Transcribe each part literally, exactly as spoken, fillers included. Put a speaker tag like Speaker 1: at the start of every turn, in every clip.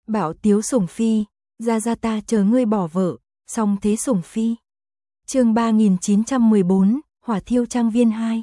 Speaker 1: Bảo Tiếu Sủng Phi, ra ra ta chờ ngươi bỏ vợ, song thế Sủng Phi. Chương ba nghìn chín trăm mười bốn, Hỏa Thiêu Trang Viên hai.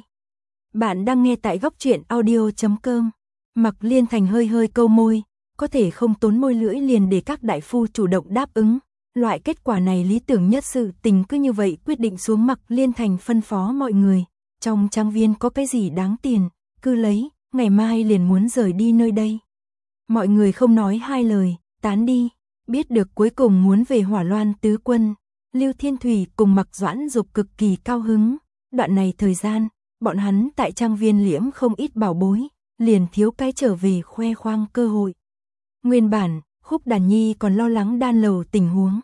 Speaker 1: Bạn đang nghe tại góc truyện audio chấm com. Mặc Liên Thành hơi hơi câu môi, có thể không tốn môi lưỡi liền để các đại phu chủ động đáp ứng. Loại kết quả này lý tưởng nhất, sự tình cứ như vậy quyết định xuống. Mặc Liên Thành phân phó mọi người, trong trang viên có cái gì đáng tiền, cứ lấy, ngày mai liền muốn rời đi nơi đây. Mọi người không nói hai lời, tán đi. Biết được cuối cùng muốn về Hỏa Loan tứ quân, Lưu Thiên Thủy cùng Mặc Doãn Dục cực kỳ cao hứng. Đoạn này thời gian, bọn hắn tại trang viên liễm không ít bảo bối, liền thiếu cái trở về khoe khoang cơ hội. Nguyên bản, Khúc Đàn Nhi còn lo lắng đan lầu tình huống,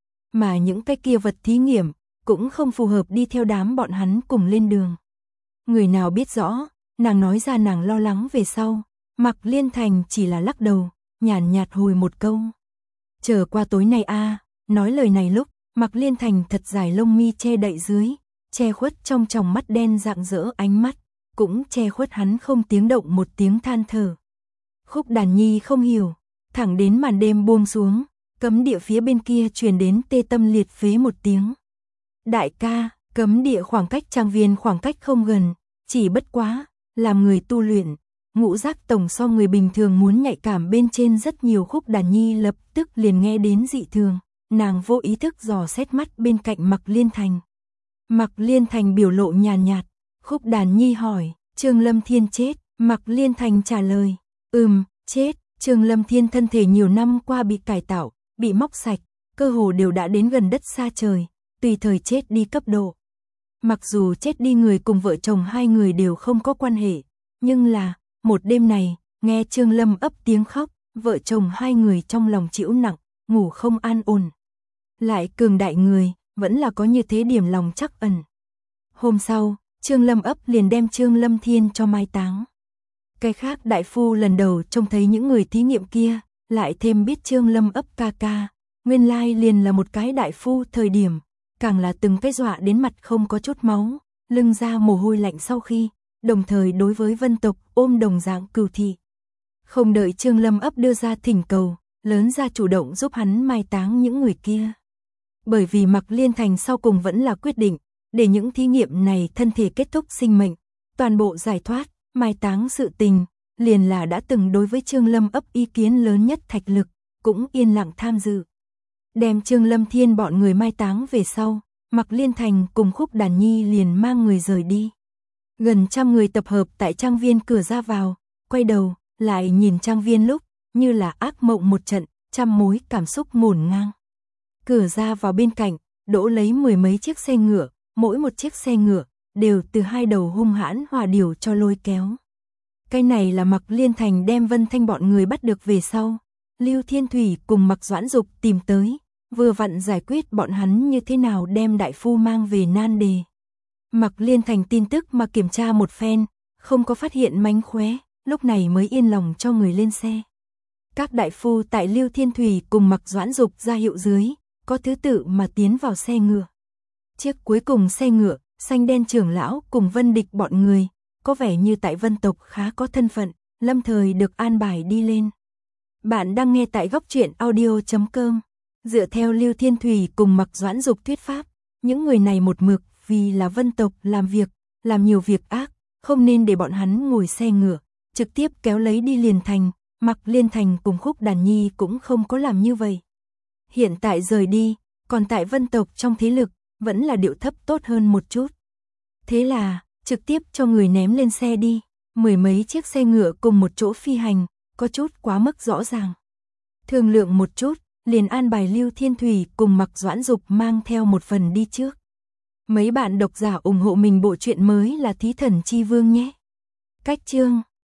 Speaker 1: mà những cái kia vật thí nghiệm cũng không phù hợp đi theo đám bọn hắn cùng lên đường. Người nào biết rõ, nàng nói ra nàng lo lắng về sau, Mặc Liên Thành chỉ là lắc đầu, nhàn nhạt hồi một câu. Chờ qua tối nay a. Nói lời này lúc, Mặc Liên Thành thật dài lông mi che đậy dưới, che khuất trong tròng mắt đen rạng rỡ ánh mắt, cũng che khuất hắn không tiếng động một tiếng than thở. Khúc Đàn Nhi không hiểu, thẳng đến màn đêm buông xuống, cấm địa phía bên kia truyền đến tê tâm liệt phế một tiếng. Đại ca, cấm địa khoảng cách trang viên khoảng cách không gần, chỉ bất quá, làm người tu luyện, ngũ giác tổng so người bình thường muốn nhạy cảm bên trên rất nhiều. Khúc Đàn Nhi lập tức liền nghe đến dị thường, nàng vô ý thức dò xét mắt bên cạnh Mặc Liên Thành. Mặc Liên Thành biểu lộ nhàn nhạt, Khúc Đàn Nhi hỏi, Trương Lâm Thiên chết? Mặc Liên Thành trả lời, ừm, chết. Trương Lâm Thiên thân thể nhiều năm qua bị cải tạo, bị móc sạch, cơ hồ đều đã đến gần đất xa trời, tùy thời chết đi cấp độ. Mặc dù chết đi người cùng vợ chồng hai người đều không có quan hệ, nhưng là, một đêm này, nghe Trương Lâm ấp tiếng khóc, vợ chồng hai người trong lòng chịu nặng, ngủ không an ổn. Lại cường đại người, vẫn là có như thế điểm lòng trắc ẩn. Hôm sau, Trương Lâm ấp liền đem Trương Lâm Thiên cho mai táng. Cái khác đại phu lần đầu trông thấy những người thí nghiệm kia, lại thêm biết Trương Lâm ấp ca ca, nguyên lai liền là một cái đại phu thời điểm, càng là từng cái dọa đến mặt không có chút máu, lưng ra mồ hôi lạnh sau khi, đồng thời đối với Vân tộc ôm đồng dạng cừu thị. Không đợi Trương Lâm ấp đưa ra thỉnh cầu, lớn ra chủ động giúp hắn mai táng những người kia. Bởi vì Mặc Liên Thành sau cùng vẫn là quyết định, để những thí nghiệm này thân thể kết thúc sinh mệnh, toàn bộ giải thoát, mai táng sự tình, liền là đã từng đối với Trương Lâm ấp ý kiến lớn nhất Thạch Lực, cũng yên lặng tham dự. Đem Trương Lâm Thiên bọn người mai táng về sau, Mặc Liên Thành cùng Khúc Đàn Nhi liền mang người rời đi. Gần trăm người tập hợp tại trang viên cửa ra vào, quay đầu, lại nhìn trang viên lúc, như là ác mộng một trận, trăm mối cảm xúc ngổn ngang. Cửa ra vào bên cạnh, đỗ lấy mười mấy chiếc xe ngựa, mỗi một chiếc xe ngựa, đều từ hai đầu hung hãn hỏa điểu cho lôi kéo. Cái này là Mặc Liên Thành đem Vân Thanh bọn người bắt được về sau. Lưu Thiên Thủy cùng Mặc Doãn Dục tìm tới, vừa vặn giải quyết bọn hắn như thế nào đem đại phu mang về nan đề. Mặc Liên Thành tin tức mà kiểm tra một phen, không có phát hiện mánh khóe, lúc này mới yên lòng cho người lên xe. Các đại phu tại Lưu Thiên Thủy cùng Mặc Doãn Dục ra hiệu dưới, có thứ tự mà tiến vào xe ngựa. Chiếc cuối cùng xe ngựa, xanh đen trưởng lão cùng Vân Địch bọn người, có vẻ như tại Vân tộc khá có thân phận, lâm thời được an bài đi lên. Bạn đang nghe tại góc truyện audio chấm com. Dựa theo Lưu Thiên Thủy cùng Mặc Doãn Dục thuyết pháp, những người này một mực vì là Vân tộc làm việc, làm nhiều việc ác, không nên để bọn hắn ngồi xe ngựa, trực tiếp kéo lấy đi liền thành. Mặc Liên Thành cùng Khúc Đàn Nhi cũng không có làm như vậy. Hiện tại rời đi, còn tại Vân tộc trong thế lực, vẫn là điệu thấp tốt hơn một chút. Thế là, trực tiếp cho người ném lên xe đi, mười mấy chiếc xe ngựa cùng một chỗ phi hành, có chút quá mức rõ ràng. Thương lượng một chút, liền an bài Lưu Thiên Thủy cùng Mặc Doãn Dục mang theo một phần đi trước. Mấy bạn độc giả ủng hộ mình bộ truyện mới là Thí Thần Chi Vương nhé. Cách chương